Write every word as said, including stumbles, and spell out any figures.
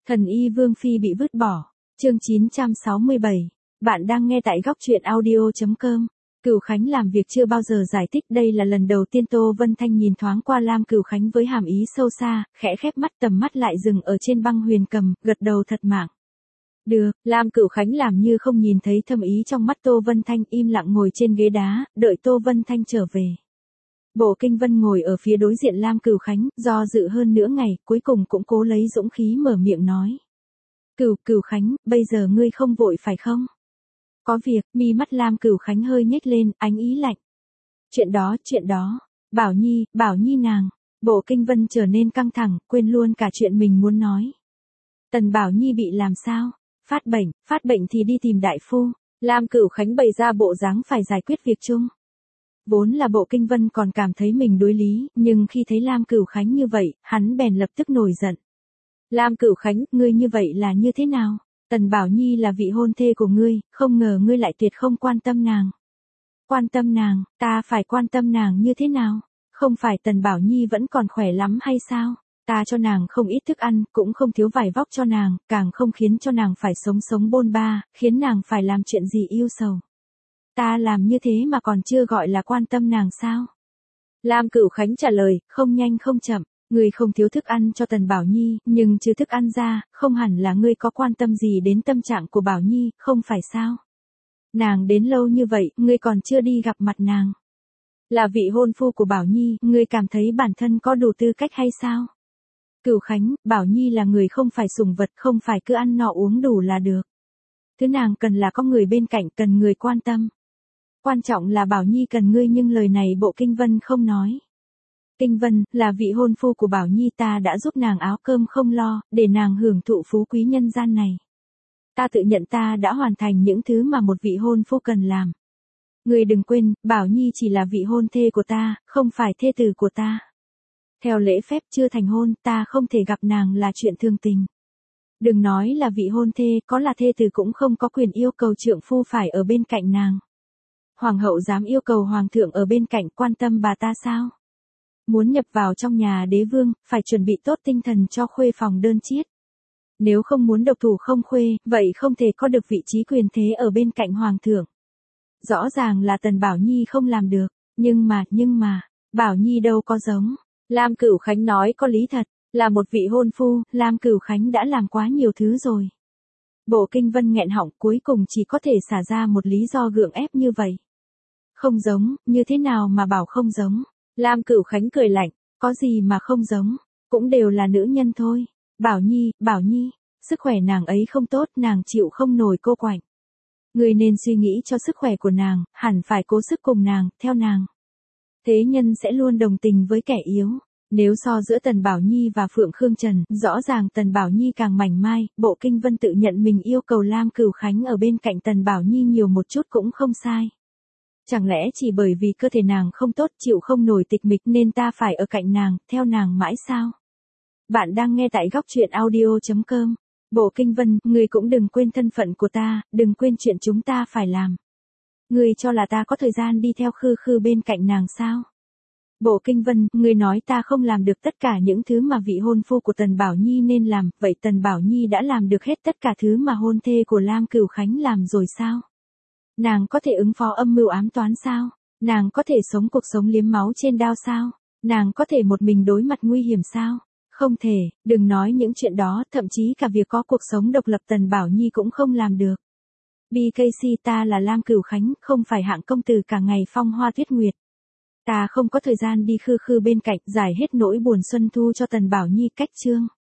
Thần y Vương Phi bị vứt bỏ. Chương chín trăm sáu mươi bảy. Bạn đang nghe tại góc truyện audio chấm com. Cửu Khánh làm việc chưa bao giờ giải thích, đây là lần đầu tiên Tô Vân Thanh nhìn thoáng qua Lam Cửu Khánh với hàm ý sâu xa, khẽ khép mắt, tầm mắt lại dừng ở trên băng huyền cầm, gật đầu thật mạng. Được, Lam Cửu Khánh làm như không nhìn thấy thâm ý trong mắt Tô Vân Thanh, im lặng ngồi trên ghế đá, đợi Tô Vân Thanh trở về. Bộ Kinh Vân ngồi ở phía đối diện Lam Cửu Khánh, do dự hơn nửa ngày, cuối cùng cũng cố lấy dũng khí mở miệng nói. Cửu, Cửu Khánh, bây giờ ngươi không vội phải không? Có việc, mi mắt Lam Cửu Khánh hơi nhếch lên, ánh ý lạnh. Chuyện đó, chuyện đó, Bảo Nhi, Bảo Nhi nàng. Bộ Kinh Vân trở nên căng thẳng, quên luôn cả chuyện mình muốn nói. Tần Bảo Nhi bị làm sao? Phát bệnh, phát bệnh thì đi tìm đại phu. Lam Cửu Khánh bày ra bộ dáng phải giải quyết việc chung. Vốn là Bộ Kinh Vân còn cảm thấy mình đối lý, nhưng khi thấy Lam Cửu Khánh như vậy, hắn bèn lập tức nổi giận. Lam Cửu Khánh, ngươi như vậy là như thế nào? Tần Bảo Nhi là vị hôn thê của ngươi, không ngờ ngươi lại tuyệt không quan tâm nàng. Quan tâm nàng, ta phải quan tâm nàng như thế nào? Không phải Tần Bảo Nhi vẫn còn khỏe lắm hay sao? Ta cho nàng không ít thức ăn, cũng không thiếu vải vóc cho nàng, càng không khiến cho nàng phải sống sống bôn ba, khiến nàng phải làm chuyện gì yêu sầu. Ta làm như thế mà còn chưa gọi là quan tâm nàng sao? Lam Cửu Khánh trả lời, không nhanh không chậm, ngươi không thiếu thức ăn cho Tần Bảo Nhi, nhưng trừ thức ăn ra, không hẳn là ngươi có quan tâm gì đến tâm trạng của Bảo Nhi, không phải sao? Nàng đến lâu như vậy, ngươi còn chưa đi gặp mặt nàng. Là vị hôn phu của Bảo Nhi, ngươi cảm thấy bản thân có đủ tư cách hay sao? Cửu Khánh, Bảo Nhi là người không phải sủng vật, không phải cứ ăn no uống đủ là được. Thứ nàng cần là có người bên cạnh, cần người quan tâm. Quan trọng là Bảo Nhi cần ngươi, nhưng lời này Bộ Kinh Vân không nói. Kinh Vân, là vị hôn phu của Bảo Nhi, ta đã giúp nàng áo cơm không lo, để nàng hưởng thụ phú quý nhân gian này. Ta tự nhận ta đã hoàn thành những thứ mà một vị hôn phu cần làm. Ngươi đừng quên, Bảo Nhi chỉ là vị hôn thê của ta, không phải thê tử của ta. Theo lễ phép chưa thành hôn, ta không thể gặp nàng là chuyện thương tình. Đừng nói là vị hôn thê, có là thê tử cũng không có quyền yêu cầu trượng phu phải ở bên cạnh nàng. Hoàng hậu dám yêu cầu hoàng thượng ở bên cạnh quan tâm bà ta sao? Muốn nhập vào trong nhà đế vương, phải chuẩn bị tốt tinh thần cho khuê phòng đơn chiết. Nếu không muốn độc thủ không khuê, vậy không thể có được vị trí quyền thế ở bên cạnh hoàng thượng. Rõ ràng là Tần Bảo Nhi không làm được, nhưng mà, nhưng mà, Bảo Nhi đâu có giống. Lam Cửu Khánh nói có lý thật, là một vị hôn phu, Lam Cửu Khánh đã làm quá nhiều thứ rồi. Bộ Kinh Vân nghẹn họng, cuối cùng chỉ có thể xả ra một lý do gượng ép như vậy. Không giống, như thế nào mà bảo không giống? Lam Cửu Khánh cười lạnh, có gì mà không giống, cũng đều là nữ nhân thôi. Bảo Nhi, Bảo Nhi, sức khỏe nàng ấy không tốt, nàng chịu không nổi cô quạnh. Người nên suy nghĩ cho sức khỏe của nàng, hẳn phải cố sức cùng nàng, theo nàng. Thế nhân sẽ luôn đồng tình với kẻ yếu. Nếu so giữa Tần Bảo Nhi và Phượng Khương Trần, rõ ràng Tần Bảo Nhi càng mảnh mai, Bộ Kinh Vân tự nhận mình yêu cầu Lam Cửu Khánh ở bên cạnh Tần Bảo Nhi nhiều một chút cũng không sai. Chẳng lẽ chỉ bởi vì cơ thể nàng không tốt, chịu không nổi tịch mịch nên ta phải ở cạnh nàng, theo nàng mãi sao? Bạn đang nghe tại góc truyện audio chấm com. Bộ Kinh Vân, ngươi cũng đừng quên thân phận của ta, đừng quên chuyện chúng ta phải làm. Ngươi cho là ta có thời gian đi theo khư khư bên cạnh nàng sao? Bộ Kinh Vân, ngươi nói ta không làm được tất cả những thứ mà vị hôn phu của Tần Bảo Nhi nên làm, vậy Tần Bảo Nhi đã làm được hết tất cả thứ mà hôn thê của Lam Cửu Khánh làm rồi sao? Nàng có thể ứng phó âm mưu ám toán sao? Nàng có thể sống cuộc sống liếm máu trên đao sao? Nàng có thể một mình đối mặt nguy hiểm sao? Không thể, đừng nói những chuyện đó, thậm chí cả việc có cuộc sống độc lập Tần Bảo Nhi cũng không làm được. bê ca xê, ta là Lam Cửu Khánh, không phải hạng công tử cả ngày phong hoa tuyết nguyệt. Ta không có thời gian đi khư khư bên cạnh giải hết nỗi buồn xuân thu cho Tần Bảo Nhi cách chương.